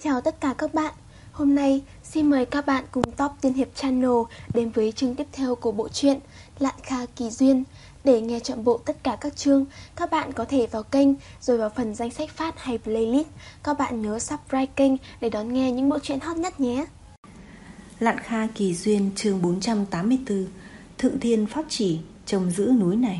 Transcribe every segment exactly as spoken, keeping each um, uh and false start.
Chào tất cả các bạn. Hôm nay xin mời các bạn cùng Top Tiên Hiệp Channel đến với chương tiếp theo của bộ truyện Lạn Kha Kỳ Duyên. Để nghe trọn bộ tất cả các chương, các bạn có thể vào kênh rồi vào phần danh sách phát hay playlist. Các bạn nhớ subscribe kênh để đón nghe những bộ truyện hot nhất nhé. Lạn Kha Kỳ Duyên chương bốn trăm tám mươi tư. Thượng Thiên Pháp Chỉ trông giữ núi này.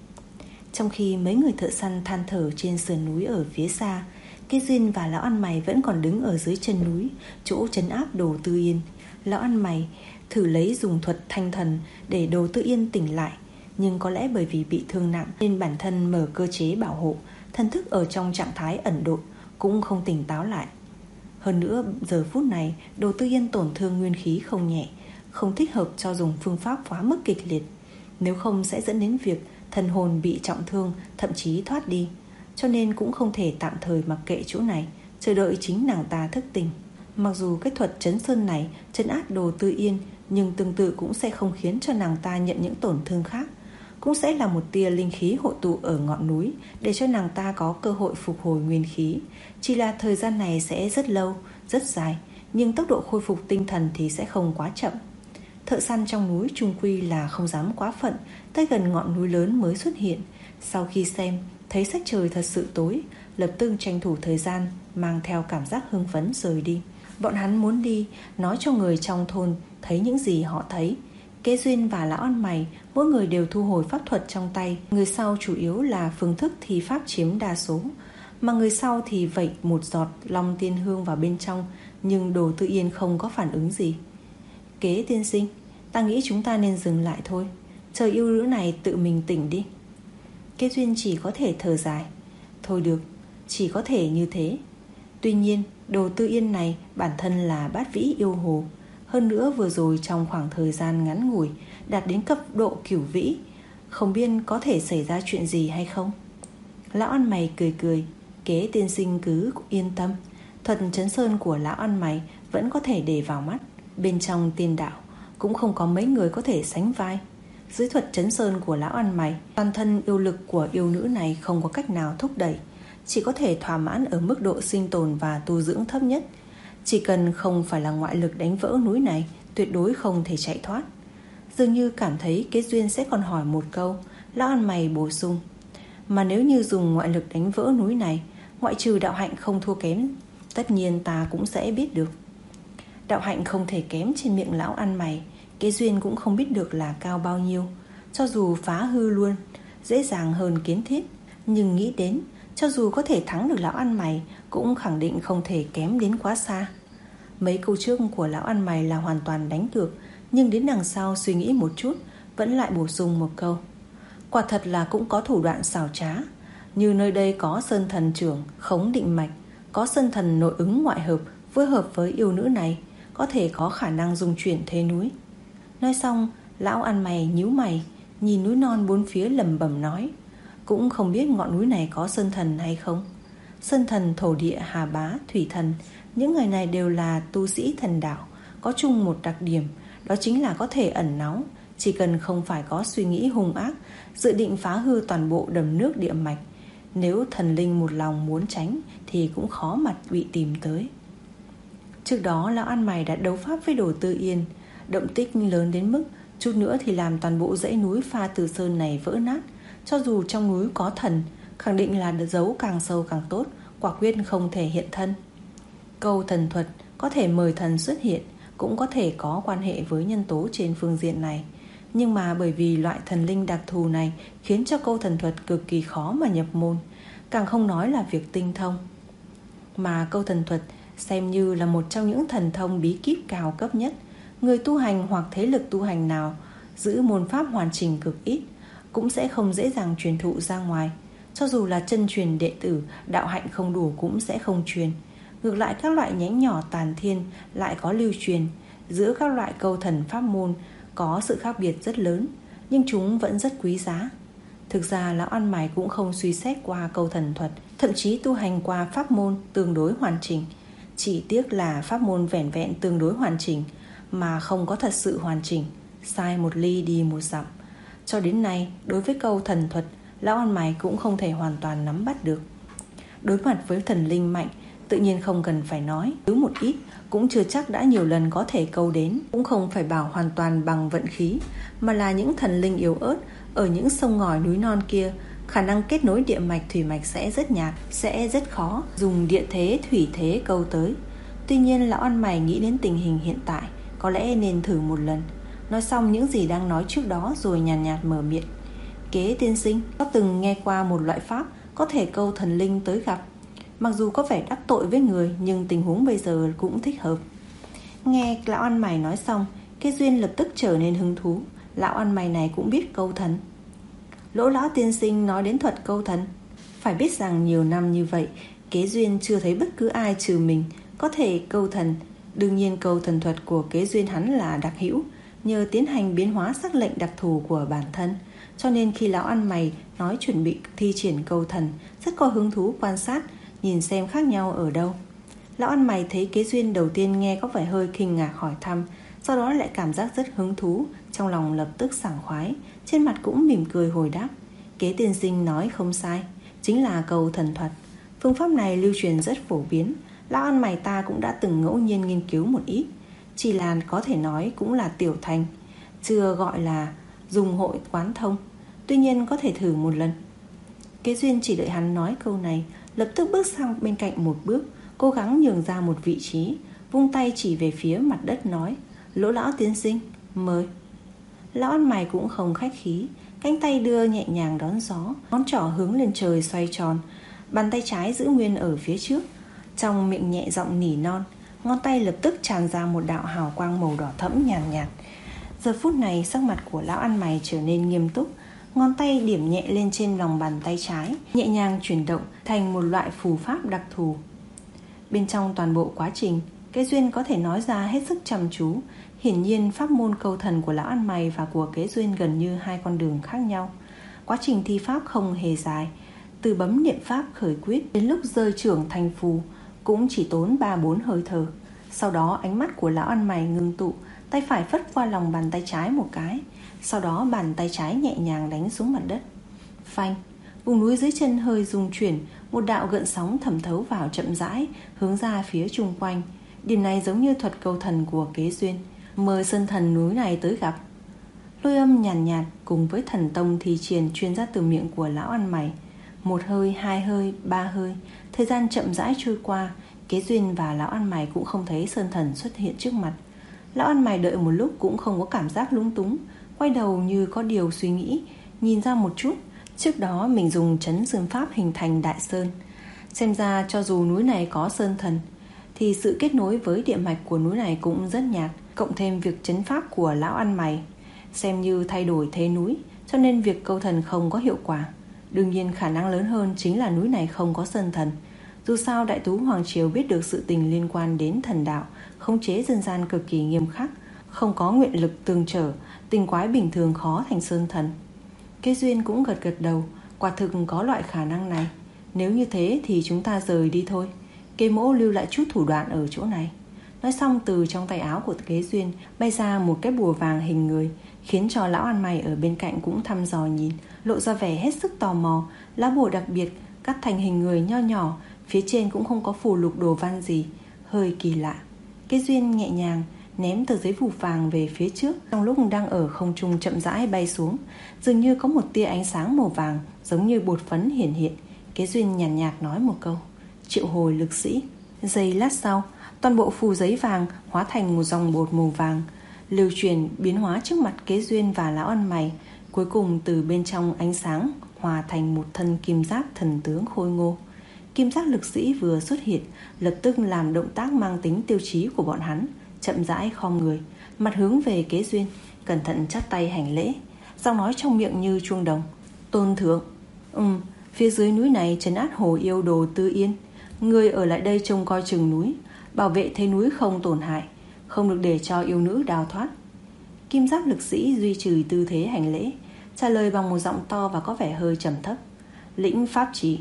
Trong khi mấy người thợ săn than thở trên sườn núi ở phía xa, Kế Duyên và lão ăn mày vẫn còn đứng ở dưới chân núi, chỗ trấn áp Đồ Tư Yên. Lão ăn mày thử lấy dùng thuật thanh thần để Đồ Tư Yên tỉnh lại, nhưng có lẽ bởi vì bị thương nặng nên bản thân mở cơ chế bảo hộ, thần thức ở trong trạng thái ẩn độn, cũng không tỉnh táo lại. Hơn nữa, giờ phút này Đồ Tư Yên tổn thương nguyên khí không nhẹ, không thích hợp cho dùng phương pháp quá mức kịch liệt, nếu không sẽ dẫn đến việc thần hồn bị trọng thương, thậm chí thoát đi. Cho nên cũng không thể tạm thời mặc kệ chỗ này, chờ đợi chính nàng ta thức tỉnh. Mặc dù cái thuật trấn sơn này trấn áp Đồ Tư Yên, nhưng tương tự cũng sẽ không khiến cho nàng ta nhận những tổn thương khác. Cũng sẽ là một tia linh khí hội tụ ở ngọn núi, để cho nàng ta có cơ hội phục hồi nguyên khí. Chỉ là thời gian này sẽ rất lâu, rất dài, nhưng tốc độ khôi phục tinh thần thì sẽ không quá chậm. Thợ săn trong núi chung quy là không dám quá phận, tới gần ngọn núi lớn mới xuất hiện. Sau khi xem thấy sắc trời thật sự tối, lập tức tranh thủ thời gian, mang theo cảm giác hưng phấn rời đi. Bọn hắn muốn đi nói cho người trong thôn thấy những gì họ thấy. Kế Duyên và lão ăn mày mỗi người đều thu hồi pháp thuật trong tay. Người sau chủ yếu là phương thức thi pháp chiếm đa số, mà người sau thì vẩy một giọt long tiên hương vào bên trong, nhưng Đồ Tư Yên không có phản ứng gì. Kế tiên sinh, ta nghĩ chúng ta nên dừng lại thôi, chờ yêu nữ này tự mình tỉnh đi. Kế Duyên chỉ có thể thở dài. Thôi được, chỉ có thể như thế. Tuy nhiên Đồ Tư Yên này bản thân là bát vĩ yêu hồ, hơn nữa vừa rồi trong khoảng thời gian ngắn ngủi đạt đến cấp độ cửu vĩ, không biết có thể xảy ra chuyện gì hay không. Lão ăn mày cười cười. Kế tiên sinh cứ yên tâm, thuật trấn sơn của lão ăn mày vẫn có thể để vào mắt. Bên trong tiên đạo cũng không có mấy người có thể sánh vai. Dưới thuật trấn sơn của lão ăn mày, toàn thân yêu lực của yêu nữ này không có cách nào thúc đẩy, chỉ có thể thỏa mãn ở mức độ sinh tồn và tu dưỡng thấp nhất. Chỉ cần không phải là ngoại lực đánh vỡ núi này, tuyệt đối không thể chạy thoát. Dường như cảm thấy Kế Duyên sẽ còn hỏi một câu, lão ăn mày bổ sung: mà nếu như dùng ngoại lực đánh vỡ núi này, ngoại trừ đạo hạnh không thua kém, tất nhiên ta cũng sẽ biết được. Đạo hạnh không thể kém trên miệng lão ăn mày, Kế Duyên cũng không biết được là cao bao nhiêu. Cho dù phá hư luôn dễ dàng hơn kiến thiết, nhưng nghĩ đến cho dù có thể thắng được lão ăn mày, cũng khẳng định không thể kém đến quá xa. Mấy câu trước của lão ăn mày là hoàn toàn đánh được, nhưng đến đằng sau suy nghĩ một chút, vẫn lại bổ sung một câu: quả thật là cũng có thủ đoạn xảo trá. Như nơi đây có sơn thần trưởng khống định mạch, có sơn thần nội ứng ngoại hợp phối hợp với yêu nữ này, có thể có khả năng dung chuyển thế núi. Nói xong, lão ăn mày nhíu mày, nhìn núi non bốn phía lẩm bẩm nói: cũng không biết ngọn núi này có sơn thần hay không. Sơn thần, thổ địa, hà bá, thủy thần, những người này đều là tu sĩ thần đạo, có chung một đặc điểm, đó chính là có thể ẩn náu. Chỉ cần không phải có suy nghĩ hung ác, dự định phá hư toàn bộ đầm nước địa mạch, nếu thần linh một lòng muốn tránh thì cũng khó mặt bị tìm tới. Trước đó lão ăn mày đã đấu pháp với Đồ Tư Yên, động tích lớn đến mức chút nữa thì làm toàn bộ dãy núi Pha Từ Sơn này vỡ nát. Cho dù trong núi có thần, khẳng định là giấu càng sâu càng tốt, quả quyết không thể hiện thân. Câu thần thuật có thể mời thần xuất hiện, cũng có thể có quan hệ với nhân tố trên phương diện này. Nhưng mà bởi vì loại thần linh đặc thù này khiến cho câu thần thuật cực kỳ khó mà nhập môn, càng không nói là việc tinh thông. Mà câu thần thuật xem như là một trong những thần thông bí kíp cao cấp nhất. Người tu hành hoặc thế lực tu hành nào giữ môn pháp hoàn chỉnh cực ít, cũng sẽ không dễ dàng truyền thụ ra ngoài. Cho dù là chân truyền đệ tử, đạo hạnh không đủ cũng sẽ không truyền. Ngược lại các loại nhánh nhỏ tàn thiên lại có lưu truyền. Giữa các loại câu thần pháp môn có sự khác biệt rất lớn, nhưng chúng vẫn rất quý giá. Thực ra lão ăn mày cũng không suy xét qua câu thần thuật, thậm chí tu hành qua pháp môn tương đối hoàn chỉnh. Chỉ tiếc là pháp môn vẻn vẹn tương đối hoàn chỉnh, mà không có thật sự hoàn chỉnh, sai một ly đi một dặm. Cho đến nay, đối với câu thần thuật, lão ăn mày cũng không thể hoàn toàn nắm bắt được. Đối mặt với thần linh mạnh, tự tự nhiên không cần phải nói, cứ một ít cũng chưa chắc đã nhiều lần có thể câu đến. Cũng không phải bảo hoàn toàn bằng vận khí, mà là những thần linh yếu ớt ở những sông ngòi núi non kia, khả năng kết nối địa mạch thủy mạch sẽ rất nhạt, sẽ rất khó dùng địa thế thủy thế câu tới. Tuy nhiên lão ăn mày nghĩ đến tình hình hiện tại, có lẽ nên thử một lần. Nói xong những gì đang nói trước đó rồi nhàn nhạt, nhạt mở miệng. Kế tiên sinh, có từng nghe qua một loại pháp có thể câu thần linh tới gặp. Mặc dù có vẻ đắc tội với người, nhưng tình huống bây giờ cũng thích hợp. Nghe lão ăn mày nói xong, Kế Duyên lập tức trở nên hứng thú. Lão ăn mày này cũng biết câu thần. Lỗ lão tiên sinh nói đến thuật câu thần. Phải biết rằng nhiều năm như vậy, Kế Duyên chưa thấy bất cứ ai trừ mình có thể câu thần. Đương nhiên câu thần thuật của Kế Duyên hắn là đặc hữu, nhờ tiến hành biến hóa sắc lệnh đặc thù của bản thân. Cho nên khi lão ăn mày nói chuẩn bị thi triển câu thần, rất có hứng thú quan sát, nhìn xem khác nhau ở đâu. Lão ăn mày thấy Kế Duyên đầu tiên nghe có vẻ hơi kinh ngạc hỏi thăm, sau đó lại cảm giác rất hứng thú, trong lòng lập tức sảng khoái, trên mặt cũng mỉm cười hồi đáp. Kế tiên sinh nói không sai, chính là câu thần thuật. Phương pháp này lưu truyền rất phổ biến, lão ăn mày ta cũng đã từng ngẫu nhiên nghiên cứu một ít, chỉ là có thể nói cũng là tiểu thành, chưa gọi là dùng hội quán thông. Tuy nhiên có thể thử một lần. Kế Duyên chỉ đợi hắn nói câu này, lập tức bước sang bên cạnh một bước, cố gắng nhường ra một vị trí, vung tay chỉ về phía mặt đất nói. Lỗ lão tiên sinh, mời. Lão ăn mày cũng không khách khí, cánh tay đưa nhẹ nhàng đón gió, ngón trỏ hướng lên trời xoay tròn, bàn tay trái giữ nguyên ở phía trước, trong miệng nhẹ giọng nỉ non. Ngón tay lập tức tràn ra một đạo hào quang màu đỏ thẫm nhàn nhạt, nhạt. Giờ phút này sắc mặt của lão ăn mày trở nên nghiêm túc, ngón tay điểm nhẹ lên trên lòng bàn tay trái, nhẹ nhàng chuyển động thành một loại phù pháp đặc thù. Bên trong toàn bộ quá trình, Kế Duyên có thể nói ra hết sức chăm chú. Hiển nhiên pháp môn câu thần của lão ăn mày và của Kế Duyên gần như hai con đường khác nhau. Quá trình thi pháp không hề dài, từ bấm niệm pháp khởi quyết đến lúc rơi trưởng thành phù cũng chỉ tốn ba bốn hơi thở. Sau đó ánh mắt của lão ăn mày ngưng tụ, tay phải phất qua lòng bàn tay trái một cái, sau đó bàn tay trái nhẹ nhàng đánh xuống mặt đất. Phanh, vùng núi dưới chân hơi rung chuyển, một đạo gợn sóng thẩm thấu vào chậm rãi, hướng ra phía chung quanh. Điểm này giống như thuật câu thần của Kế Duyên. Mời sơn thần núi này tới gặp. Lôi âm nhàn nhạt, nhạt cùng với thần tông thi triển truyền ra từ miệng của lão ăn mày. Một hơi, hai hơi, ba hơi, thời gian chậm rãi trôi qua. Kế Duyên và lão ăn mày cũng không thấy sơn thần xuất hiện trước mặt. Lão ăn mày đợi một lúc cũng không có cảm giác lung túng, quay đầu như có điều suy nghĩ, nhìn ra một chút. Trước đó mình dùng trấn sơn pháp hình thành đại sơn. Xem ra cho dù núi này có sơn thần thì sự kết nối với địa mạch của núi này cũng rất nhạt. Cộng thêm việc trấn pháp của lão ăn mày xem như thay đổi thế núi, cho nên việc câu thần không có hiệu quả. Đương nhiên khả năng lớn hơn chính là núi này không có sơn thần. Dù sao Đại Tú Hoàng Triều biết được sự tình liên quan đến thần đạo, khống chế dân gian cực kỳ nghiêm khắc, không có nguyện lực tương trở, tình quái bình thường khó thành sơn thần. Kế Duyên cũng gật gật đầu, quả thực có loại khả năng này. Nếu như thế thì chúng ta rời đi thôi, Kế mỗ lưu lại chút thủ đoạn ở chỗ này. Nói xong từ trong tay áo của Kế Duyên bay ra một cái bùa vàng hình người, khiến cho lão ăn mày ở bên cạnh cũng thăm dò nhìn, lộ ra vẻ hết sức tò mò. Lá bùa đặc biệt cắt thành hình người nho nhỏ, phía trên cũng không có phù lục đồ văn gì, hơi kỳ lạ. Kế Duyên nhẹ nhàng ném tờ giấy phù vàng về phía trước. Trong lúc đang ở không trung chậm rãi bay xuống, dường như có một tia ánh sáng màu vàng giống như bột phấn hiển hiện. Kế Duyên nhàn nhạt, nhạt nói một câu: triệu hồi lực sĩ. Giây lát sau, toàn bộ phù giấy vàng hóa thành một dòng bột màu vàng, lưu truyền biến hóa trước mặt Kế Duyên và lão ăn mày. Cuối cùng từ bên trong ánh sáng hòa thành một thân kim giáp thần tướng khôi ngô. Kim giáp lực sĩ vừa xuất hiện, lập tức làm động tác mang tính tiêu chí của bọn hắn, chậm rãi khom người, mặt hướng về Kế Duyên, cẩn thận chắp tay hành lễ, giọng nói trong miệng như chuông đồng: tôn thượng. Ừm, phía dưới núi này trấn át hồ yêu đồ Tư Yên, người ở lại đây trông coi chừng núi, bảo vệ thế núi không tổn hại, không được để cho yêu nữ đào thoát. Kim giáp lực sĩ duy trì tư thế hành lễ, trả lời bằng một giọng to và có vẻ hơi trầm thấp: lĩnh pháp chỉ.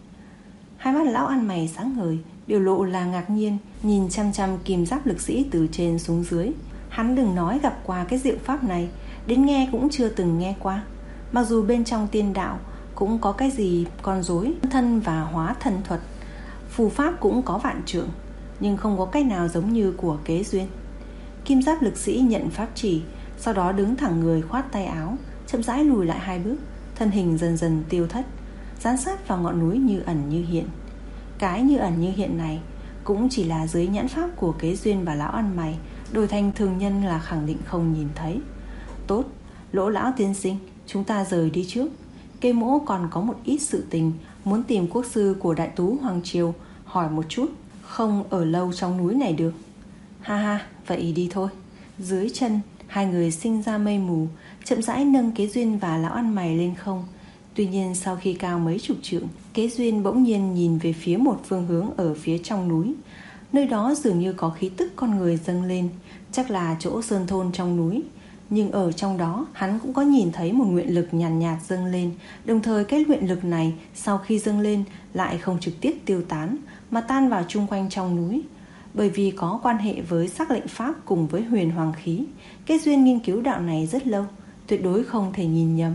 Hai mắt lão ăn mày sáng ngời, biểu lộ là ngạc nhiên, nhìn chăm chăm kim giáp lực sĩ từ trên xuống dưới. Hắn đừng nói gặp qua cái diệu pháp này, đến nghe cũng chưa từng nghe qua. Mặc dù bên trong tiên đạo cũng có cái gì con rối thân và hóa thần thuật, phù pháp cũng có vạn trượng, nhưng không có cách nào giống như của Kế Duyên. Kim giáp lực sĩ nhận pháp chỉ, sau đó đứng thẳng người, khoát tay áo, chậm rãi lùi lại hai bước, thân hình dần dần tiêu thất, dán sát vào ngọn núi như ẩn như hiện. Cái như ẩn như hiện này cũng chỉ là dưới nhãn pháp của Kế Duyên và lão ăn mày, đổi thành thường nhân là khẳng định không nhìn thấy. Tốt, Lỗ lão tiên sinh, chúng ta rời đi trước. Cây Mỗ còn có một ít sự tình muốn tìm quốc sư của Đại Tú Hoàng Triều hỏi một chút, không ở lâu trong núi này được. Ha ha, vậy đi thôi. Dưới chân hai người sinh ra mây mù, chậm rãi nâng Kế Duyên và lão ăn mày lên không. Tuy nhiên sau khi cao mấy chục trượng, Kế Duyên bỗng nhiên nhìn về phía một phương hướng ở phía trong núi. Nơi đó dường như có khí tức con người dâng lên, chắc là chỗ sơn thôn trong núi. Nhưng ở trong đó hắn cũng có nhìn thấy một nguyện lực nhàn nhạt, nhạt dâng lên. Đồng thời cái nguyện lực này sau khi dâng lên lại không trực tiếp tiêu tán, mà tan vào chung quanh trong núi. Bởi vì có quan hệ với sắc lệnh pháp cùng với huyền hoàng khí, Kế Duyên nghiên cứu đạo này rất lâu, tuyệt đối không thể nhìn nhầm.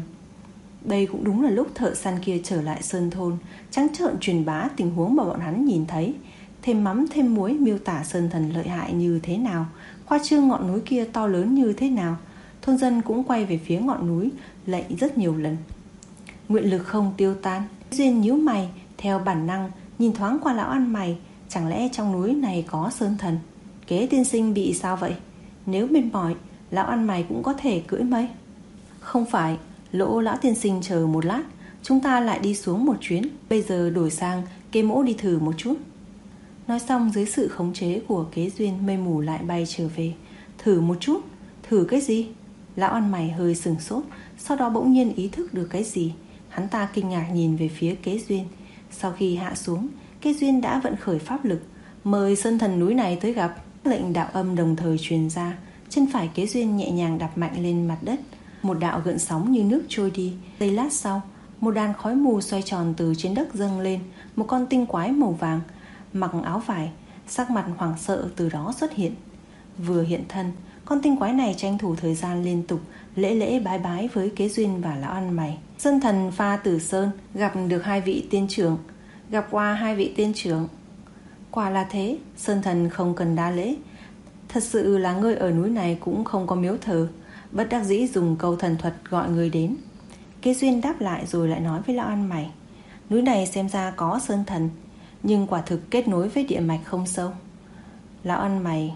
Đây cũng đúng là lúc thợ săn kia trở lại sơn thôn, trắng trợn truyền bá tình huống mà bọn hắn nhìn thấy, thêm mắm thêm muối miêu tả sơn thần lợi hại như thế nào, khoa trương ngọn núi kia to lớn như thế nào. Thôn dân cũng quay về phía ngọn núi lạy rất nhiều lần. Nguyện lực không tiêu tan. Duyên nhíu mày, theo bản năng nhìn thoáng qua lão ăn mày, chẳng lẽ trong núi này có sơn thần? Kế tiên sinh bị sao vậy? Nếu mệt mỏi, lão ăn mày cũng có thể cưỡi mây. Không phải, Lỗ lão tiên sinh chờ một lát, chúng ta lại đi xuống một chuyến. Bây giờ đổi sang Kế Mỗ đi thử một chút. Nói xong dưới sự khống chế của Kế Duyên, mây mù lại bay trở về. Thử một chút? Thử cái gì? Lão ăn mày hơi sừng sốt, sau đó bỗng nhiên ý thức được cái gì. Hắn ta kinh ngạc nhìn về phía Kế Duyên. Sau khi hạ xuống, Kế Duyên đã vận khởi pháp lực, mời sơn thần núi này tới gặp. Lệnh đạo âm đồng thời truyền ra. Chân phải Kế Duyên nhẹ nhàng đạp mạnh lên mặt đất, một đạo gợn sóng như nước trôi đi. Giây lát sau, một đàn khói mù xoay tròn từ trên đất dâng lên. Một con tinh quái màu vàng, mặc áo vải, sắc mặt hoảng sợ từ đó xuất hiện. Vừa hiện thân, con tinh quái này tranh thủ thời gian liên tục lễ lễ bái bái với Kế Duyên và lão ăn mày. Sơn thần Pha Tử Sơn gặp được hai vị tiên trưởng, gặp qua hai vị tiên trưởng. Quả là thế, sơn thần không cần đa lễ. Thật sự là ngươi ở núi này cũng không có miếu thờ, bất đắc dĩ dùng câu thần thuật gọi người đến. Kế Duyên đáp lại rồi lại nói với lão ăn mày, núi này xem ra có sơn thần, nhưng quả thực kết nối với địa mạch không sâu. Lão ăn mày.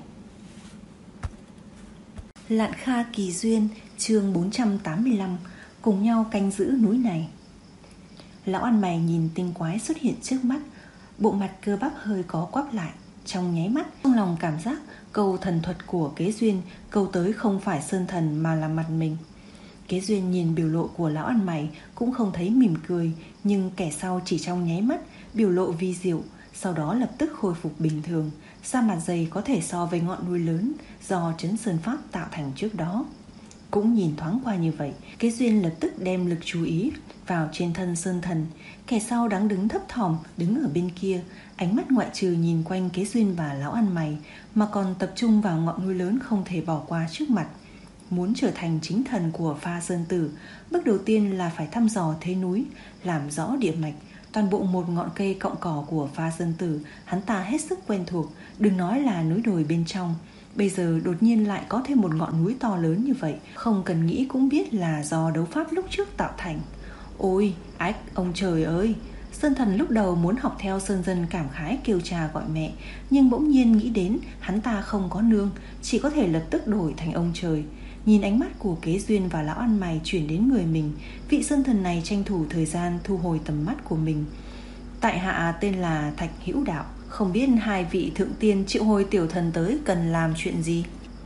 Lạn Kha Kỳ Duyên, chương bốn trăm tám mươi lăm, cùng nhau canh giữ núi này. Lão ăn mày nhìn tinh quái xuất hiện trước mắt, bộ mặt cơ bắp hơi có quắp lại. Trong nháy mắt, trong lòng cảm giác câu thần thuật của Kế Duyên câu tới không phải sơn thần mà là mặt mình. Kế Duyên nhìn biểu lộ của lão ăn mày cũng không thấy mỉm cười, nhưng kẻ sau chỉ trong nháy mắt biểu lộ vi diệu, sau đó lập tức khôi phục bình thường. Da mặt dày có thể so với ngọn núi lớn do trấn sơn pháp tạo thành trước đó. Cũng nhìn thoáng qua như vậy, Kế Duyên lập tức đem lực chú ý vào trên thân sơn thần. Kẻ sau đang đứng thấp thỏm đứng ở bên kia, ánh mắt ngoại trừ nhìn quanh Kế Duyên và lão ăn mày mà còn tập trung vào ngọn núi lớn không thể bỏ qua trước mặt. Muốn trở thành chính thần của Pha Sơn Tử, bước đầu tiên là phải thăm dò thế núi, làm rõ địa mạch. Toàn bộ một ngọn cây cọng cỏ của Pha Sơn Tử hắn ta hết sức quen thuộc, đừng nói là núi đồi bên trong. Bây giờ đột nhiên lại có thêm một ngọn núi to lớn như vậy, không cần nghĩ cũng biết là do đấu pháp lúc trước tạo thành. Ôi, ách, ông trời ơi! Sơn thần lúc đầu muốn học theo sơn dân cảm khái kêu cha gọi mẹ, nhưng bỗng nhiên nghĩ đến hắn ta không có nương, chỉ có thể lập tức đổi thành ông trời. Nhìn ánh mắt của Kế Duyên và lão ăn mày chuyển đến người mình, vị sơn thần này tranh thủ thời gian thu hồi tầm mắt của mình. Tại hạ tên là Thạch Hữu Đạo, không biết hai vị thượng tiên triệu hồi tiểu thần tới cần làm chuyện gì.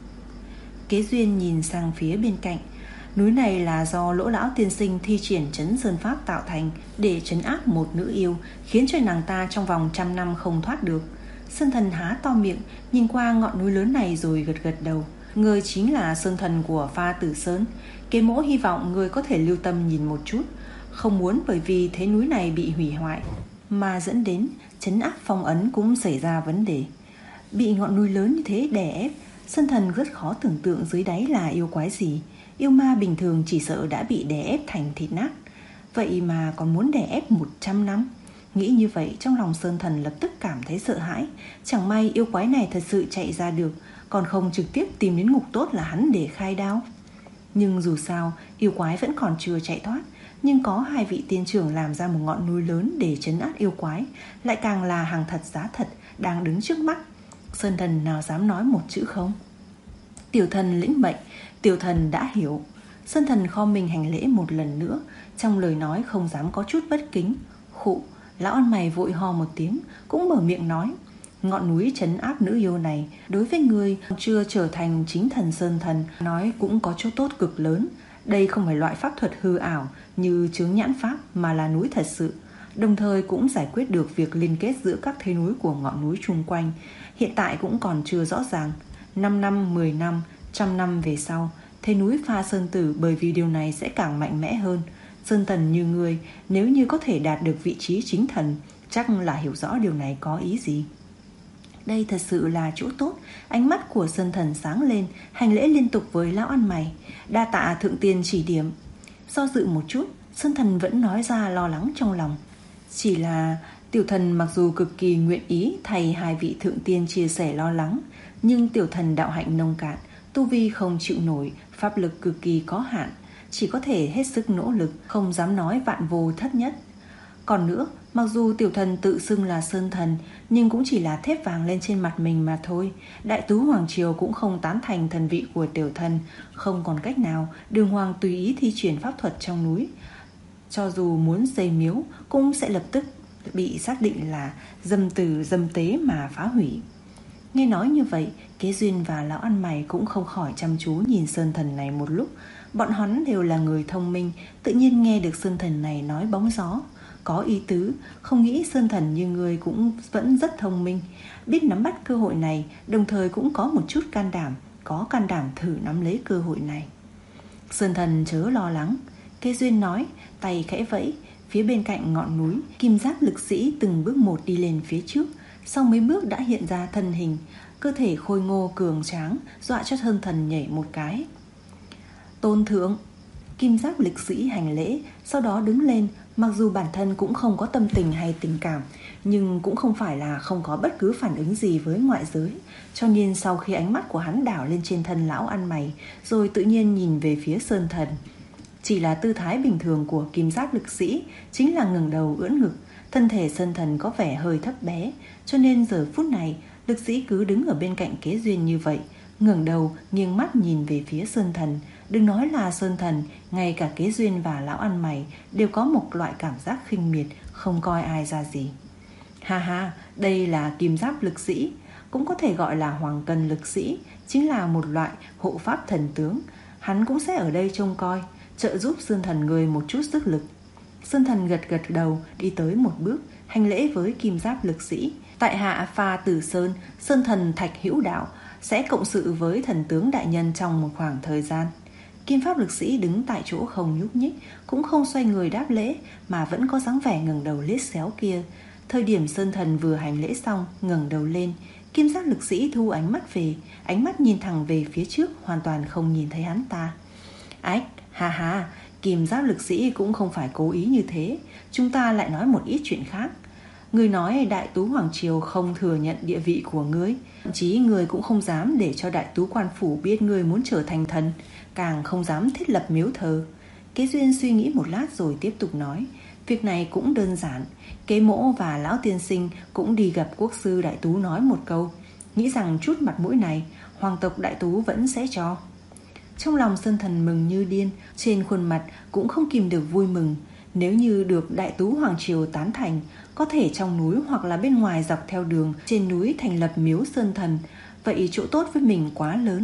Kế Duyên nhìn sang phía bên cạnh. Núi này là do Lỗ lão tiên sinh thi triển trấn sơn pháp tạo thành để trấn áp một nữ yêu, khiến cho nàng ta trong vòng trăm năm không thoát được. Sơn thần há to miệng nhìn qua ngọn núi lớn này rồi gật gật đầu. Người chính là sơn thần của Pha Tử Sơn. Kế Mỗ hy vọng người có thể lưu tâm nhìn một chút, không muốn bởi vì thế núi này bị hủy hoại mà dẫn đến trấn áp phong ấn cũng xảy ra vấn đề. Bị ngọn núi lớn như thế đè ép, sơn thần rất khó tưởng tượng dưới đáy là yêu quái gì. Yêu ma bình thường chỉ sợ đã bị đè ép thành thịt nát, vậy mà còn muốn đè ép một trăm năm. Nghĩ như vậy, trong lòng Sơn Thần lập tức cảm thấy sợ hãi. Chẳng may yêu quái này thật sự chạy ra được, còn không trực tiếp tìm đến ngục tốt là hắn để khai đao. Nhưng dù sao, yêu quái vẫn còn chưa chạy thoát. Nhưng có hai vị tiên trưởng làm ra một ngọn núi lớn để trấn áp yêu quái, lại càng là hàng thật giá thật đang đứng trước mắt. Sơn Thần nào dám nói một chữ không? Tiểu thần lĩnh mệnh, tiểu thần đã hiểu. Sơn Thần kho mình hành lễ một lần nữa, trong lời nói không dám có chút bất kính. Khụ, lão ăn mày vội ho một tiếng, cũng mở miệng nói: ngọn núi trấn áp nữ yêu này đối với người chưa trở thành chính thần Sơn Thần nói cũng có chỗ tốt cực lớn. Đây không phải loại pháp thuật hư ảo như chướng nhãn pháp, mà là núi thật sự. Đồng thời cũng giải quyết được việc liên kết giữa các thế núi của ngọn núi chung quanh. Hiện tại cũng còn chưa rõ ràng. Năm năm, mười năm, trăm năm về sau, thế núi Pha Sơn Tử bởi vì điều này sẽ càng mạnh mẽ hơn. Sơn Thần như người, nếu như có thể đạt được vị trí chính thần, chắc là hiểu rõ điều này có ý gì. Đây thật sự là chỗ tốt. Ánh mắt của Sơn Thần sáng lên, hành lễ liên tục với lão ăn mày. Đa tạ thượng tiên chỉ điểm. Do dự một chút, Sơn Thần vẫn nói ra lo lắng trong lòng. Chỉ là tiểu thần mặc dù cực kỳ nguyện ý thay hai vị thượng tiên chia sẻ lo lắng, nhưng tiểu thần đạo hạnh nông cạn, tu vi không chịu nổi, pháp lực cực kỳ có hạn, chỉ có thể hết sức nỗ lực, không dám nói vạn vô thất nhất. Còn nữa, mặc dù tiểu thần tự xưng là Sơn Thần, nhưng cũng chỉ là thép vàng lên trên mặt mình mà thôi. Đại tú Hoàng Triều cũng không tán thành thần vị của tiểu thần, không còn cách nào, đường hoàng tùy ý thi triển pháp thuật trong núi. Cho dù muốn xây miếu, cũng sẽ lập tức bị xác định là dâm từ dâm tế mà phá hủy. Nghe nói như vậy, Kế Duyên và lão ăn mày cũng không khỏi chăm chú nhìn Sơn Thần này một lúc. Bọn hắn đều là người thông minh, tự nhiên nghe được Sơn Thần này nói bóng gió, có ý tứ. Không nghĩ Sơn Thần như người cũng vẫn rất thông minh, biết nắm bắt cơ hội này, đồng thời cũng có một chút can đảm, có can đảm thử nắm lấy cơ hội này. Sơn Thần chớ lo lắng, Kế Duyên nói, tay khẽ vẫy. Phía bên cạnh ngọn núi, kim giáp lực sĩ từng bước một đi lên phía trước. Sau mấy bước đã hiện ra thân hình, cơ thể khôi ngô cường tráng, dọa cho Sơn Thần nhảy một cái. Tôn thượng. Kim giáp lực sĩ hành lễ, sau đó đứng lên. Mặc dù bản thân cũng không có tâm tình hay tình cảm, nhưng cũng không phải là không có bất cứ phản ứng gì với ngoại giới. Cho nên sau khi ánh mắt của hắn đảo lên trên thân lão ăn mày, rồi tự nhiên nhìn về phía Sơn Thần. Chỉ là tư thái bình thường của kim giáp lực sĩ, chính là ngẩng đầu ưỡn ngực. Thân thể Sơn Thần có vẻ hơi thấp bé, cho nên giờ phút này lực sĩ cứ đứng ở bên cạnh Kế Duyên như vậy, ngẩng đầu nghiêng mắt nhìn về phía Sơn Thần. Đừng nói là Sơn Thần, ngay cả Kế Duyên và lão ăn mày đều có một loại cảm giác khinh miệt, không coi ai ra gì. Ha ha, đây là kim giáp lực sĩ, cũng có thể gọi là hoàng cân lực sĩ, chính là một loại hộ pháp thần tướng. Hắn cũng sẽ ở đây trông coi, trợ giúp Sơn Thần người một chút sức lực. Sơn Thần gật gật đầu, đi tới một bước, hành lễ với kim giáp lực sĩ. Tại hạ Pha Tử Sơn, Sơn Thần Thạch Hữu Đạo, sẽ cộng sự với thần tướng đại nhân trong một khoảng thời gian. Kim pháp lực sĩ đứng tại chỗ không nhúc nhích, cũng không xoay người đáp lễ, mà vẫn có dáng vẻ ngẩng đầu liếc xéo kia. Thời điểm Sơn Thần vừa hành lễ xong, ngẩng đầu lên, kim giáp lực sĩ thu ánh mắt về, ánh mắt nhìn thẳng về phía trước, hoàn toàn không nhìn thấy hắn ta. Ách, ha ha, kim giáp lực sĩ cũng không phải cố ý như thế. Chúng ta lại nói một ít chuyện khác. Người nói Đại Tú Hoàng Triều không thừa nhận địa vị của ngươi, thậm chí người cũng không dám để cho Đại Tú Quan Phủ biết ngươi muốn trở thành thần, càng không dám thiết lập miếu thờ. Kế Duyên suy nghĩ một lát rồi tiếp tục nói, việc này cũng đơn giản. Kế Mỗ và lão tiên sinh cũng đi gặp quốc sư Đại Tú nói một câu, nghĩ rằng chút mặt mũi này hoàng tộc Đại Tú vẫn sẽ cho. Trong lòng Sơn Thần mừng như điên, trên khuôn mặt cũng không kìm được vui mừng. Nếu như được Đại Tú Hoàng Triều tán thành, có thể trong núi hoặc là bên ngoài dọc theo đường trên núi thành lập miếu Sơn Thần, vậy chỗ tốt với mình quá lớn.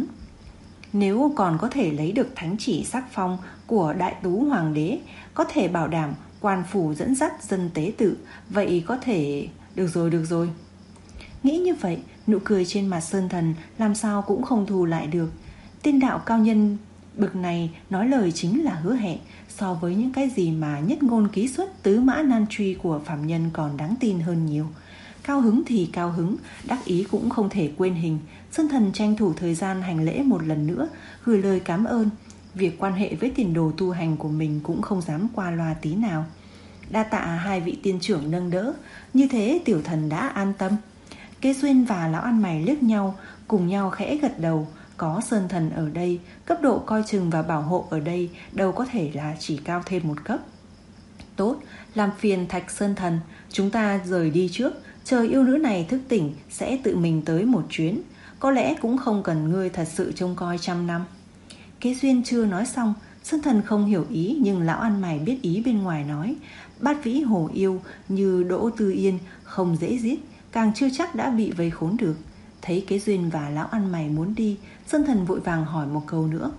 Nếu còn có thể lấy được thánh chỉ sắc phong của Đại Tú Hoàng đế, có thể bảo đảm quan phủ dẫn dắt dân tế tự, vậy có thể... Được rồi, được rồi. Nghĩ như vậy, nụ cười trên mặt Sơn Thần làm sao cũng không thu lại được. Tiên đạo cao nhân bực này nói lời chính là hứa hẹn, so với những cái gì mà nhất ngôn ký xuất tứ mã nan truy của phàm nhân còn đáng tin hơn nhiều. Cao hứng thì cao hứng, đắc ý cũng không thể quên hình. Sơn Thần tranh thủ thời gian hành lễ một lần nữa, gửi lời cảm ơn. Việc quan hệ với tiền đồ tu hành của mình cũng không dám qua loa tí nào. Đa tạ hai vị tiên trưởng nâng đỡ, như thế tiểu thần đã an tâm. Kế Duyên và lão ăn mày liếc nhau, cùng nhau khẽ gật đầu. Có Sơn Thần ở đây, cấp độ coi chừng và bảo hộ ở đây đâu có thể là chỉ cao thêm một cấp. Tốt, làm phiền Thạch Sơn Thần, chúng ta rời đi trước. Chờ yêu nữ này thức tỉnh sẽ tự mình tới một chuyến. Có lẽ cũng không cần ngươi thật sự trông coi trăm năm. Kế Duyên chưa nói xong, Sơn Thần không hiểu ý, nhưng lão ăn mày biết ý bên ngoài nói. Bát vĩ hồ yêu như Đỗ Tư Yên không dễ giết, càng chưa chắc đã bị vây khốn được. Thấy Kế Duyên và lão ăn mày muốn đi, Sơn Thần vội vàng hỏi một câu nữa.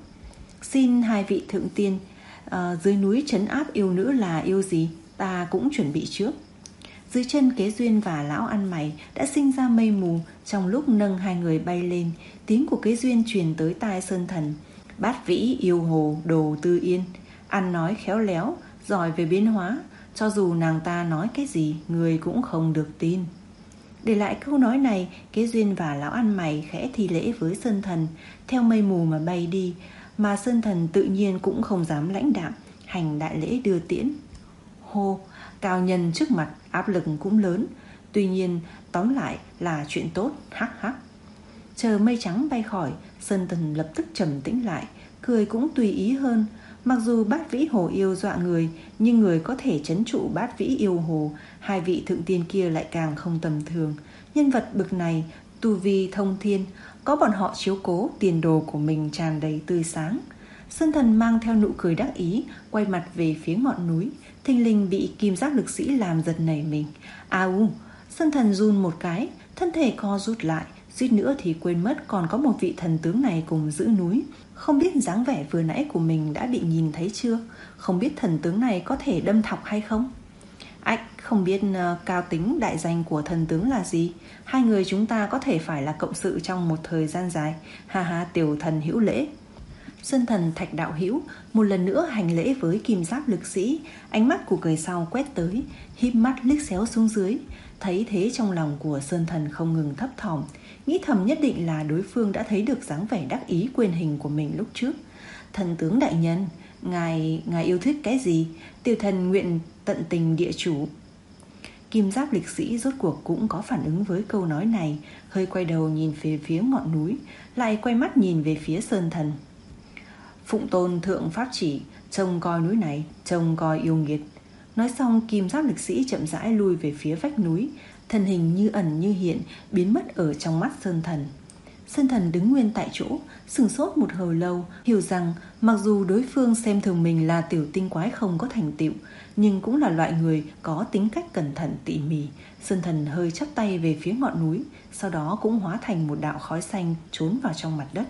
Xin hai vị thượng tiên, à, dưới núi trấn áp yêu nữ là yêu gì? Ta cũng chuẩn bị trước. Dưới chân Kế Duyên và lão ăn mày đã sinh ra mây mù. Trong lúc nâng hai người bay lên, tiếng của Kế Duyên truyền tới tai Sơn Thần. Bát vĩ yêu hồ Đồ Tư Yên, ăn nói khéo léo, giỏi về biến hóa. Cho dù nàng ta nói cái gì, người cũng không được tin. Để lại câu nói này, Kế Duyên và lão ăn mày khẽ thi lễ với Sơn Thần, theo mây mù mà bay đi. Mà Sơn Thần tự nhiên cũng không dám lãnh đạm, hành đại lễ đưa tiễn. Hô, cao nhân trước mặt, áp lực cũng lớn. Tuy nhiên, tóm lại là chuyện tốt, hắc hắc. Chờ mây trắng bay khỏi, Sơn Thần lập tức trầm tĩnh lại, cười cũng tùy ý hơn. Mặc dù bát vĩ hồ yêu dọa người, nhưng người có thể trấn trụ bát vĩ yêu hồ, hai vị thượng tiên kia lại càng không tầm thường. Nhân vật bực này, tu vi thông thiên, có bọn họ chiếu cố, tiền đồ của mình tràn đầy tươi sáng. Sơn Thần mang theo nụ cười đắc ý, quay mặt về phía ngọn núi, thình lình bị kim giác lực sĩ làm giật nảy mình. A u, Sơn Thần run một cái, thân thể co rút lại, suýt nữa thì quên mất còn có một vị thần tướng này cùng giữ núi. Không biết dáng vẻ vừa nãy của mình đã bị nhìn thấy chưa? Không biết thần tướng này có thể đâm thọc hay không? Ách, không biết uh, cao tính đại danh của thần tướng là gì? Hai người chúng ta có thể phải là cộng sự trong một thời gian dài. Ha ha, tiểu thần hữu lễ. Sơn Thần Thạch đạo hữu một lần nữa hành lễ với kim giáp lực sĩ. Ánh mắt của người sau quét tới, híp mắt liếc xéo xuống dưới. Thấy thế trong lòng của Sơn Thần không ngừng thấp thỏm, nghĩ thầm nhất định là đối phương đã thấy được dáng vẻ đắc ý quên hình của mình lúc trước. Thần tướng đại nhân, Ngài, ngài yêu thích cái gì? Tiểu thần nguyện tận tình địa chủ. Kim giáp lịch sĩ rốt cuộc cũng có phản ứng với câu nói này, hơi quay đầu nhìn về phía ngọn núi, lại quay mắt nhìn về phía Sơn Thần. Phụng tôn thượng pháp chỉ, trông coi núi này, trông coi yêu nghiệt. Nói xong, kim giáp lịch sĩ chậm rãi lui về phía vách núi, thân hình như ẩn như hiện, biến mất ở trong mắt Sơn Thần. Sơn Thần đứng nguyên tại chỗ, sửng sốt một hồi lâu, hiểu rằng mặc dù đối phương xem thường mình là tiểu tinh quái không có thành tựu, nhưng cũng là loại người có tính cách cẩn thận tỉ mỉ. Sơn Thần hơi chắp tay về phía ngọn núi, sau đó cũng hóa thành một đạo khói xanh trốn vào trong mặt đất.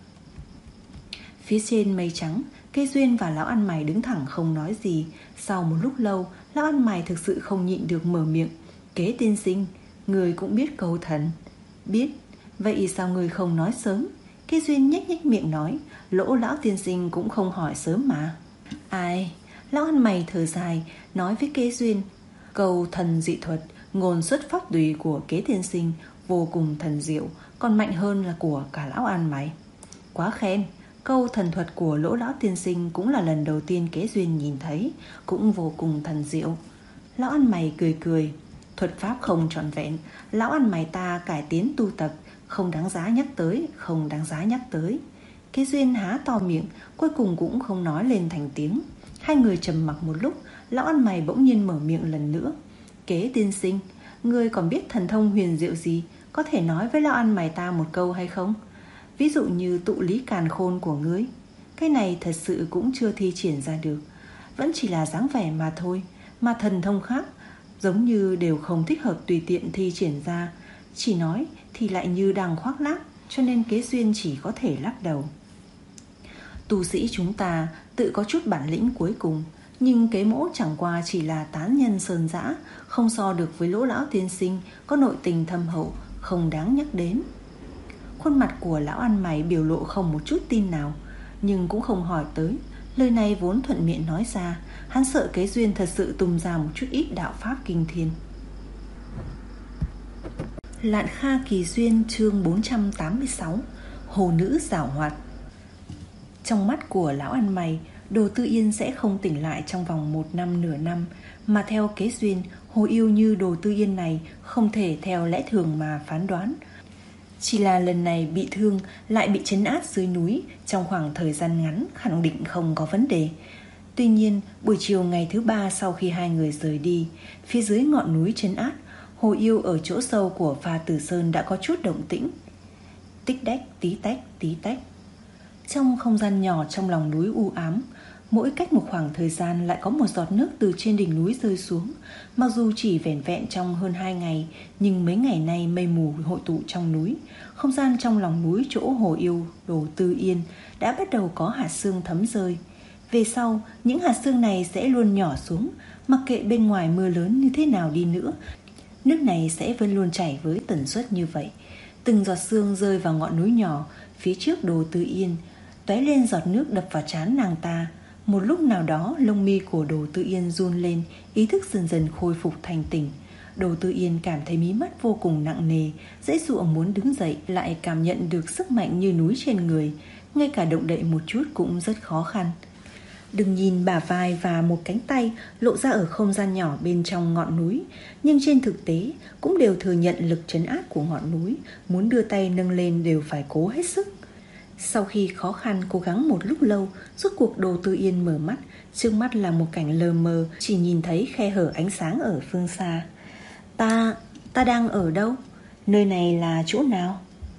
Phía trên mây trắng, Kế Duyên và lão ăn mày đứng thẳng không nói gì. Sau một lúc lâu, lão ăn mày thực sự không nhịn được mở miệng. Kế tiên sinh, người cũng biết câu thần. Biết. Vậy sao người không nói sớm? Kế Duyên nhếch nhếch miệng nói. Lỗ lão tiên sinh cũng không hỏi sớm mà. Ai? Lão ăn mày thở dài, nói với Kế Duyên. Câu thần dị thuật, ngôn xuất pháp tùy của Kế tiên sinh vô cùng thần diệu, còn mạnh hơn là của cả lão ăn mày. Quá khen. Câu thần thuật của Lỗ lão tiên sinh cũng là lần đầu tiên Kế Duyên nhìn thấy, cũng vô cùng thần diệu. Lão ăn mày cười cười. Thuật pháp không trọn vẹn, lão ăn mày ta cải tiến tu tập, không đáng giá nhắc tới, không đáng giá nhắc tới. Kế Duyên há to miệng, cuối cùng cũng không nói lên thành tiếng. Hai người trầm mặc một lúc, lão ăn mày bỗng nhiên mở miệng lần nữa. Kế tiên sinh, ngươi còn biết thần thông huyền diệu gì? Có thể nói với lão ăn mày ta một câu hay không? Ví dụ như tụ lý càn khôn của ngươi. Cái này thật sự cũng chưa thi triển ra được, vẫn chỉ là dáng vẻ mà thôi. Mà thần thông khác giống như đều không thích hợp tùy tiện thi triển ra, chỉ nói thì lại như đang khoác lác, cho nên Kế Duyên chỉ có thể lắc đầu. Tu sĩ chúng ta tự có chút bản lĩnh cuối cùng, nhưng Kế mỗ chẳng qua chỉ là tán nhân sơn dã, không so được với Lỗ lão tiên sinh có nội tình thâm hậu, không đáng nhắc đến. Khuôn mặt của lão ăn mày biểu lộ không một chút tin nào, nhưng cũng không hỏi tới. Lời này vốn thuận miệng nói ra, hắn sợ Kế Duyên thật sự tung ra một chút ít đạo pháp kinh thiên. Lạn Kha Kỳ Duyên chương bốn trăm tám mươi sáu. Hồ nữ giảo hoạt. Trong mắt của lão ăn mày, Đồ Tư Yên sẽ không tỉnh lại trong vòng một năm nửa năm, Mà theo kế duyên, Hồ Yêu như Đồ Tư Yên này không thể theo lẽ thường mà phán đoán. Chỉ là lần này bị thương lại bị trấn áp dưới núi trong khoảng thời gian ngắn, khẳng định không có vấn đề. Tuy nhiên, buổi chiều ngày thứ ba sau khi hai người rời đi, phía dưới ngọn núi trấn áp, Hồ Yêu ở chỗ sâu của Pha Tử Sơn đã có chút động tĩnh. Tích đách, tí tách, tí tách. Trong không gian nhỏ trong lòng núi u ám, mỗi cách một khoảng thời gian lại có một giọt nước từ trên đỉnh núi rơi xuống. Mặc dù chỉ vẻn vẹn trong hơn hai ngày, nhưng mấy ngày nay mây mù hội tụ trong núi. Không gian trong lòng núi chỗ Hồ Yêu, Đồ Tư Yên đã bắt đầu có hạt sương thấm rơi. Về sau, những hạt sương này sẽ luôn nhỏ xuống, mặc kệ bên ngoài mưa lớn như thế nào đi nữa, nước này sẽ vẫn luôn chảy với tần suất như vậy. Từng giọt sương rơi vào ngọn núi nhỏ phía trước Đồ Tư Yên, tóe lên giọt nước đập vào trán nàng ta. Một lúc nào đó, lông mi của Đồ Tư Yên run lên, ý thức dần dần khôi phục thành tỉnh. Đồ Tư Yên cảm thấy mí mắt vô cùng nặng nề, dãy dụa muốn đứng dậy, lại cảm nhận được sức mạnh như núi trên người, ngay cả động đậy một chút cũng rất khó khăn. Đừng nhìn bả vai và một cánh tay lộ ra ở không gian nhỏ bên trong ngọn núi, nhưng trên thực tế cũng đều thừa nhận lực trấn áp của ngọn núi, muốn đưa tay nâng lên đều phải cố hết sức. Sau khi khó khăn cố gắng một lúc lâu, rốt cuộc Đồ Tư Yên mở mắt. Trước mắt là một cảnh lờ mờ, chỉ nhìn thấy khe hở ánh sáng ở phương xa. Ta, ta đang ở đâu? Nơi này là chỗ nào?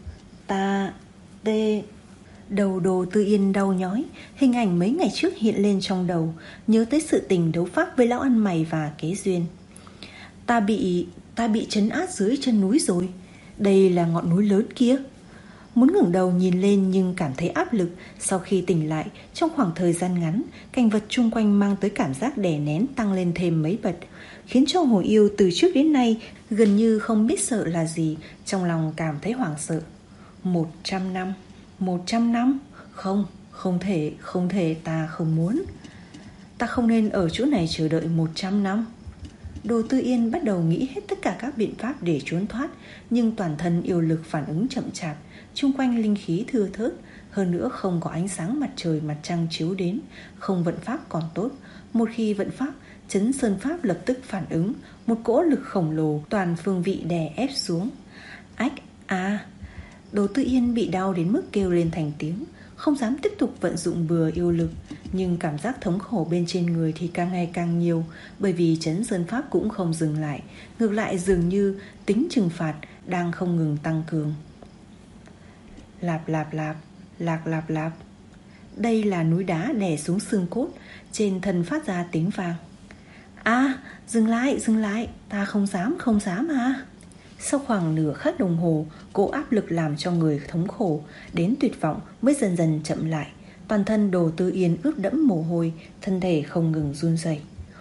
Ta, tê... Đầu Đồ Tư Yên đau nhói, hình ảnh mấy ngày trước hiện lên trong đầu, nhớ tới sự tình đấu pháp với lão ăn mày và kế duyên. Ta bị, ta bị trấn áp dưới chân núi rồi. Đây là ngọn núi lớn kia. Muốn ngẩng đầu nhìn lên nhưng cảm thấy áp lực. Sau khi tỉnh lại, trong khoảng thời gian ngắn, cảnh vật chung quanh mang tới cảm giác đè nén tăng lên thêm mấy bậc, khiến cho Hồ Yêu từ trước đến nay gần như không biết sợ là gì, trong lòng cảm thấy hoảng sợ. Một trăm năm, một trăm năm, không, không thể, không thể, ta không muốn. Ta không nên ở chỗ này chờ đợi một trăm năm. Đồ Tư Yên bắt đầu nghĩ hết tất cả các biện pháp để trốn thoát, nhưng toàn thân yêu lực phản ứng chậm chạp, chung quanh linh khí thưa thớt, hơn nữa không có ánh sáng mặt trời mặt trăng chiếu đến, không vận pháp còn tốt. Một khi vận pháp, Chấn Sơn Pháp lập tức phản ứng, một cỗ lực khổng lồ toàn phương vị đè ép xuống. Ách a! Đồ Tư Yên bị đau đến mức kêu lên thành tiếng, không dám tiếp tục vận dụng bừa yêu lực, nhưng cảm giác thống khổ bên trên người thì càng ngày càng nhiều, bởi vì Chấn Sơn Pháp cũng không dừng lại, ngược lại dường như tính trừng phạt đang không ngừng tăng cường. Lạp lạp lạp, lạc lạp lạp. Đây là núi đá đè xuống xương cốt, trên thân phát ra tiếng vang. A, à, dừng lại, dừng lại, ta không dám, không dám à. Sau khoảng nửa khắc đồng hồ, cỗ áp lực làm cho người thống khổ đến tuyệt vọng mới dần dần chậm lại. Toàn thân Đồ Tư Yên ướt đẫm mồ hôi, thân thể không ngừng run rẩy.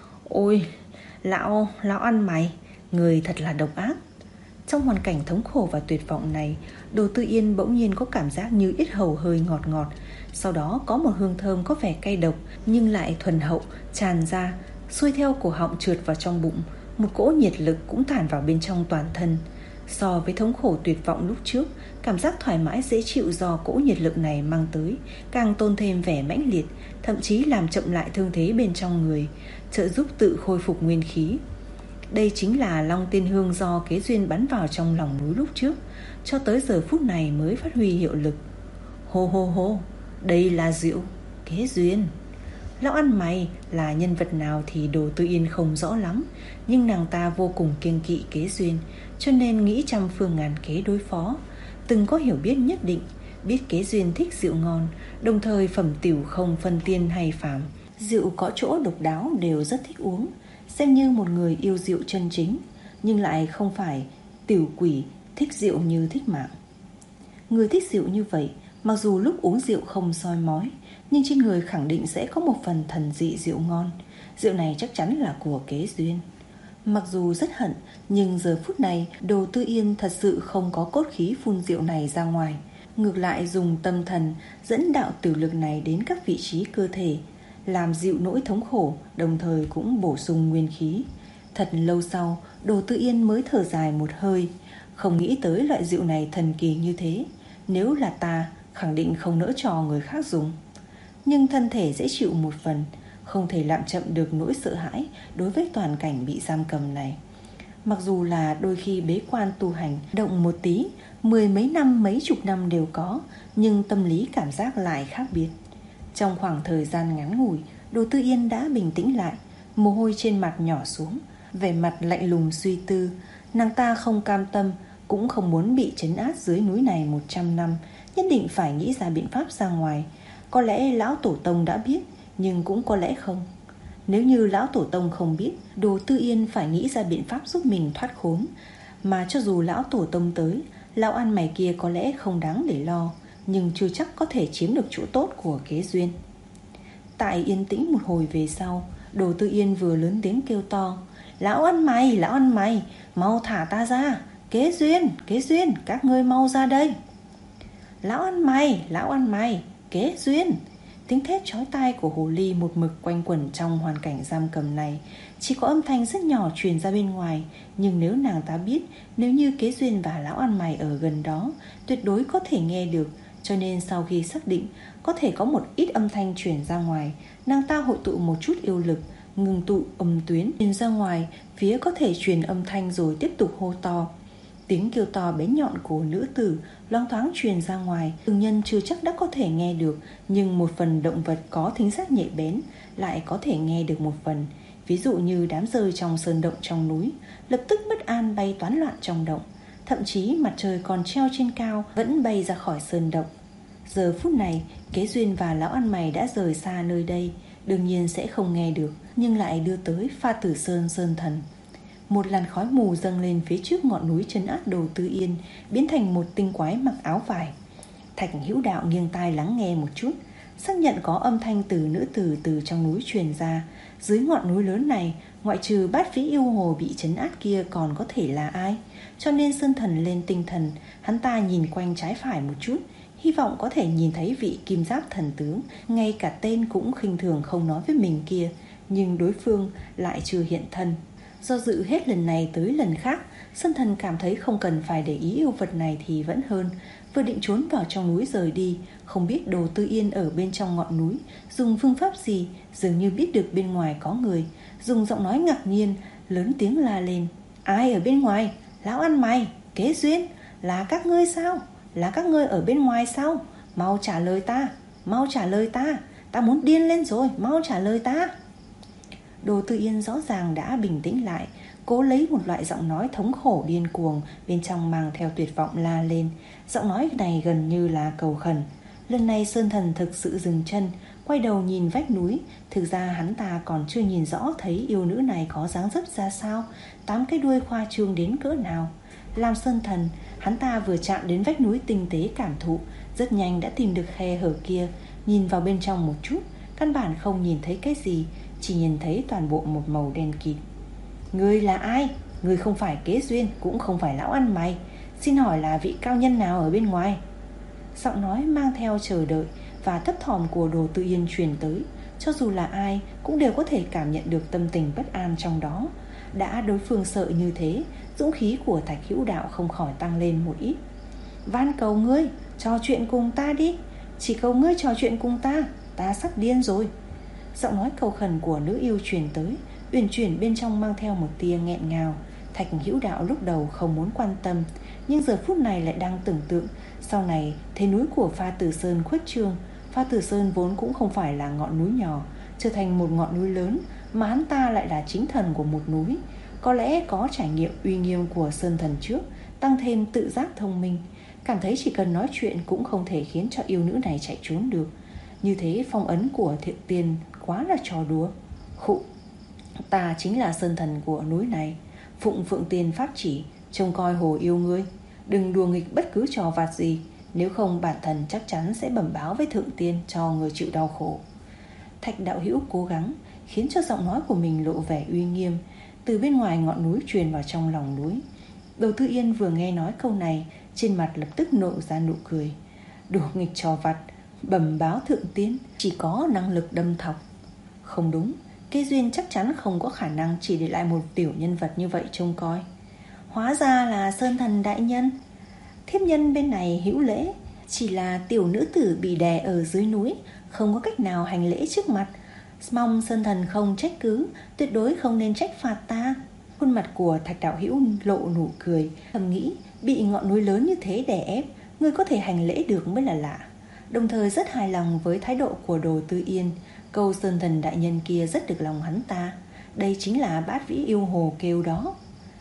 Ôi, lão, lão ăn mày, người thật là độc ác. Trong hoàn cảnh thống khổ và tuyệt vọng này, Đồ Tư Yên bỗng nhiên có cảm giác như yết hầu hơi ngọt ngọt. Sau đó có một hương thơm có vẻ cay độc nhưng lại thuần hậu tràn ra, xuôi theo cổ họng trượt vào trong bụng. Một cỗ nhiệt lực cũng tràn vào bên trong toàn thân. So với thống khổ tuyệt vọng lúc trước, cảm giác thoải mái dễ chịu do cỗ nhiệt lực này mang tới càng tôn thêm vẻ mãnh liệt, thậm chí làm chậm lại thương thế bên trong người, trợ giúp tự khôi phục nguyên khí. Đây chính là Long Tiên Hương do kế duyên bắn vào trong lòng núi lúc trước, cho tới giờ phút này mới phát huy hiệu lực. Hô hô hô, đây là rượu kế duyên. Lão ăn mày là nhân vật nào thì Đồ Tư Yên không rõ lắm, nhưng nàng ta vô cùng kiêng kỵ kế duyên, cho nên nghĩ trăm phương ngàn kế đối phó. Từng có hiểu biết nhất định, biết kế duyên thích rượu ngon, đồng thời phẩm tiểu không phân tiên hay phàm, rượu có chỗ độc đáo đều rất thích uống, xem như một người yêu rượu chân chính, nhưng lại không phải tiểu quỷ thích rượu như thích mạng. Người thích rượu như vậy, mặc dù lúc uống rượu không soi mói, nhưng trên người khẳng định sẽ có một phần thần dị rượu ngon. Rượu này chắc chắn là của kế duyên. Mặc dù rất hận, nhưng giờ phút này Đồ Tư Yên thật sự không có cốt khí phun rượu này ra ngoài, ngược lại dùng tâm thần dẫn đạo tiểu lực này đến các vị trí cơ thể, làm dịu nỗi thống khổ, đồng thời cũng bổ sung nguyên khí. Thật lâu sau, Đồ Tư Yên mới thở dài một hơi, không nghĩ tới loại rượu này thần kỳ như thế. Nếu là ta, khẳng định không nỡ cho người khác dùng. Nhưng thân thể dễ chịu một phần, không thể làm chậm được nỗi sợ hãi đối với toàn cảnh bị giam cầm này. Mặc dù là đôi khi bế quan tu hành động một tí, mười mấy năm mấy chục năm đều có, nhưng tâm lý cảm giác lại khác biệt. Trong khoảng thời gian ngắn ngủi, Đồ Tư Yên đã bình tĩnh lại, mồ hôi trên mặt nhỏ xuống, vẻ mặt lạnh lùng suy tư. Nàng ta không cam tâm, cũng không muốn bị trấn áp dưới núi này một trăm năm, nhất định phải nghĩ ra biện pháp ra ngoài. Có lẽ lão tổ tông đã biết, nhưng cũng có lẽ không. Nếu như lão tổ tông không biết, Đồ Tư Yên phải nghĩ ra biện pháp giúp mình thoát khốn. Mà cho dù lão tổ tông tới, lão ăn mày kia có lẽ không đáng để lo, nhưng chưa chắc có thể chiếm được chỗ tốt của kế duyên. Tại yên tĩnh một hồi về sau, Đồ Tư Yên vừa lớn tiếng kêu to: Lão ăn mày, lão ăn mày, mau thả ta ra. Kế duyên, kế duyên, các ngươi mau ra đây. Lão ăn mày, lão ăn mày, kế duyên. Tiếng thét chói tai của hồ ly một mực quanh quẩn trong hoàn cảnh giam cầm này. Chỉ có âm thanh rất nhỏ truyền ra bên ngoài, nhưng nếu nàng ta biết, nếu như kế duyên và lão ăn mày ở gần đó, tuyệt đối có thể nghe được. Cho nên sau khi xác định có thể có một ít âm thanh truyền ra ngoài, nàng ta hội tụ một chút yêu lực, ngừng tụ âm tuyến truyền ra ngoài phía có thể truyền âm thanh, rồi tiếp tục hô to. Tiếng kêu to bén nhọn của nữ tử loáng thoáng truyền ra ngoài, thường nhân chưa chắc đã có thể nghe được, nhưng một phần động vật có thính giác nhạy bén lại có thể nghe được một phần. Ví dụ như đám dơi trong sơn động trong núi lập tức bất an bay toán loạn trong động, thậm chí mặt trời còn treo trên cao vẫn bay ra khỏi sơn động. Giờ phút này, kế duyên và lão ăn mày đã rời xa nơi đây, đương nhiên sẽ không nghe được, nhưng lại đưa tới Pha Tử Sơn sơn thần. Một làn khói mù dâng lên phía trước ngọn núi trấn áp Đồ Tư Yên, biến thành một tinh quái mặc áo vải. Thạch Hữu Đạo nghiêng tai lắng nghe một chút, xác nhận có âm thanh từ nữ tử từ trong núi truyền ra. Dưới ngọn núi lớn này, ngoại trừ bát phí yêu hồ bị trấn áp kia còn có thể là ai? Cho nên sơn thần lên tinh thần, hắn ta nhìn quanh trái phải một chút, hy vọng có thể nhìn thấy vị kim giáp thần tướng, ngay cả tên cũng khinh thường không nói với mình kia, nhưng đối phương lại chưa hiện thân. Do dự hết lần này tới lần khác, sơn thần cảm thấy không cần phải để ý yêu vật này thì vẫn hơn. Vừa định trốn vào trong núi rời đi, không biết Đồ Tư Yên ở bên trong ngọn núi dùng phương pháp gì, dường như biết được bên ngoài có người, dùng giọng nói ngạc nhiên lớn tiếng la lên: Ai ở bên ngoài? Lão ăn mày, kế duyên, là các ngươi sao? Là các ngươi ở bên ngoài sao? Mau trả lời ta, mau trả lời ta, ta muốn điên lên rồi, mau trả lời ta. Đồ Tư Yên rõ ràng đã bình tĩnh lại, cố lấy một loại giọng nói thống khổ điên cuồng, bên trong mang theo tuyệt vọng la lên. Giọng nói này gần như là cầu khẩn. Lần này sơn thần thực sự dừng chân, quay đầu nhìn vách núi. Thực ra hắn ta còn chưa nhìn rõ thấy yêu nữ này có dáng dấp ra sao, tám cái đuôi khoa trương đến cỡ nào. Làm sơn thần, hắn ta vừa chạm đến vách núi tinh tế cảm thụ, rất nhanh đã tìm được khe hở kia. Nhìn vào bên trong một chút, căn bản không nhìn thấy cái gì, chỉ nhìn thấy toàn bộ một màu đen kịt. Ngươi là ai? Ngươi không phải kế duyên, cũng không phải lão ăn mày. Xin hỏi là vị cao nhân nào ở bên ngoài? Giọng nói mang theo chờ đợi và thấp thỏm của Đồ Tư Yên truyền tới. Cho dù là ai cũng đều có thể cảm nhận được tâm tình bất an trong đó. Đã đối phương sợ như thế, dũng khí của Thạch Hữu Đạo không khỏi tăng lên một ít. Van cầu ngươi, trò chuyện cùng ta đi. Chỉ cầu ngươi trò chuyện cùng ta, ta sắp điên rồi. Giọng nói cầu khẩn của nữ yêu truyền tới, uyển chuyển bên trong mang theo một tia nghẹn ngào. Thạch Hữu Đạo lúc đầu không muốn quan tâm, nhưng giờ phút này lại đang tưởng tượng sau này thế núi của Pha Tử Sơn khuếch trương. Pha Tử Sơn vốn cũng không phải là ngọn núi nhỏ, trở thành một ngọn núi lớn, mà hắn ta lại là chính thần của một núi. Có lẽ có trải nghiệm uy nghiêm của sơn thần trước, tăng thêm tự giác thông minh, cảm thấy chỉ cần nói chuyện cũng không thể khiến cho yêu nữ này chạy trốn được. Như thế phong ấn của Thiệu Tiên quá là trò đùa. Khụ, ta chính là sơn thần của núi này, phụng Phượng Tiên pháp chỉ, trông coi hồ yêu ngươi. Đừng đùa nghịch bất cứ trò vặt gì, nếu không bản thân chắc chắn sẽ bẩm báo với Thượng Tiên cho người chịu đau khổ. Thạch đạo hữu cố gắng khiến cho giọng nói của mình lộ vẻ uy nghiêm, từ bên ngoài ngọn núi truyền vào trong lòng núi. Đồ Tư Yên vừa nghe nói câu này, trên mặt lập tức nộ ra nụ cười. Đùa nghịch trò vặt, bẩm báo Thượng Tiên, chỉ có năng lực đâm thọc. Không đúng, Kế Duyên chắc chắn không có khả năng chỉ để lại một tiểu nhân vật như vậy trông coi. Hóa ra là sơn thần đại nhân. Thiếp nhân bên này hữu lễ, chỉ là tiểu nữ tử bị đè ở dưới núi, không có cách nào hành lễ trước mặt. Mong Sơn Thần không trách cứ, tuyệt đối không nên trách phạt ta. Khuôn mặt của Thạch đạo hữu lộ nụ cười, thầm nghĩ bị ngọn núi lớn như thế đè ép, người có thể hành lễ được mới là lạ. Đồng thời rất hài lòng với thái độ của Đồ Tư Yên. Câu Sơn Thần đại nhân kia rất được lòng hắn ta. Đây chính là Bát Vĩ yêu hồ kêu đó.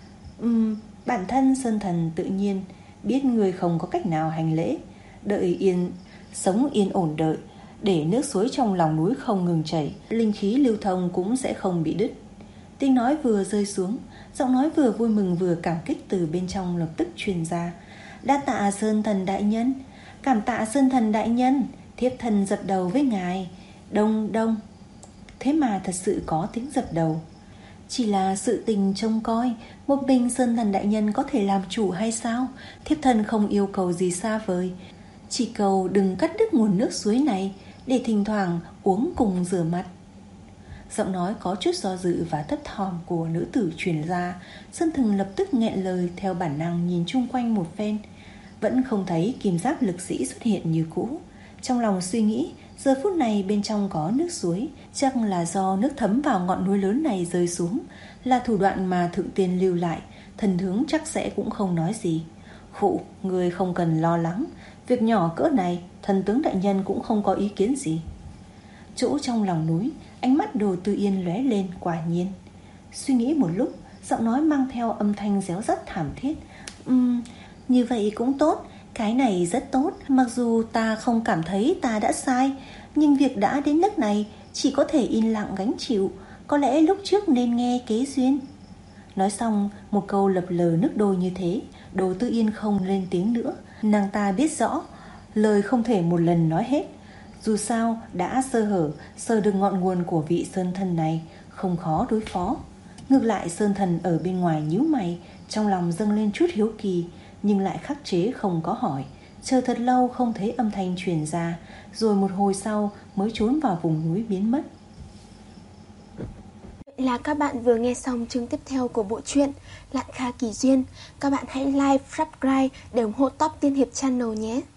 Ừm, bản thân Sơn Thần tự nhiên biết người không có cách nào hành lễ, đợi yên sống yên ổn đợi, để nước suối trong lòng núi không ngừng chảy, linh khí lưu thông cũng sẽ không bị đứt. Tiếng nói vừa rơi xuống, giọng nói vừa vui mừng vừa cảm kích từ bên trong lập tức truyền ra. Đa tạ Sơn Thần đại nhân, cảm tạ Sơn Thần đại nhân, thiếp thần dập đầu với ngài. Đông đông. Thế mà thật sự có tiếng dập đầu. Chỉ là sự tình trông coi, một mình Sơn Thần đại nhân có thể làm chủ hay sao? Thiếp thần không yêu cầu gì xa vời, chỉ cầu đừng cắt đứt nguồn nước suối này, để thỉnh thoảng uống cùng rửa mặt. Giọng nói có chút do dự và thấp thỏm của nữ tử truyền ra. Sơn Thần lập tức nghẹn lời, theo bản năng nhìn chung quanh một phen, vẫn không thấy kim giáp lực sĩ xuất hiện như cũ. Trong lòng suy nghĩ, giờ phút này bên trong có nước suối, chắc là do nước thấm vào ngọn núi lớn này rơi xuống, là thủ đoạn mà thượng tiên lưu lại. Thần tướng chắc sẽ cũng không nói gì. Khụ, người không cần lo lắng, việc nhỏ cỡ này thần tướng đại nhân cũng không có ý kiến gì. Chỗ trong lòng núi, ánh mắt Đồ Tư Yên lóe lên. Quả nhiên. Suy nghĩ một lúc, giọng nói mang theo âm thanh réo rắt thảm thiết. Ừm, như vậy cũng tốt, cái này rất tốt. Mặc dù ta không cảm thấy ta đã sai, nhưng việc đã đến nước này, chỉ có thể yên lặng gánh chịu. Có lẽ lúc trước nên nghe kế duyên. Nói xong một câu lập lờ nước đôi như thế, Đồ Tư Yên không lên tiếng nữa. Nàng ta biết rõ lời không thể một lần nói hết. Dù sao đã sơ hở, sờ được ngọn nguồn của vị Sơn Thần này, không khó đối phó. Ngược lại Sơn Thần ở bên ngoài nhíu mày, trong lòng dâng lên chút hiếu kỳ, nhưng lại khắc chế không có hỏi. Chờ thật lâu không thấy âm thanh truyền ra, rồi một hồi sau mới trốn vào vùng núi biến mất. Vậy là các bạn vừa nghe xong chương tiếp theo của bộ truyện Lạn Kha Kỳ Duyên. Các bạn hãy like, subscribe để ủng hộ Top Tiên Hiệp Channel nhé.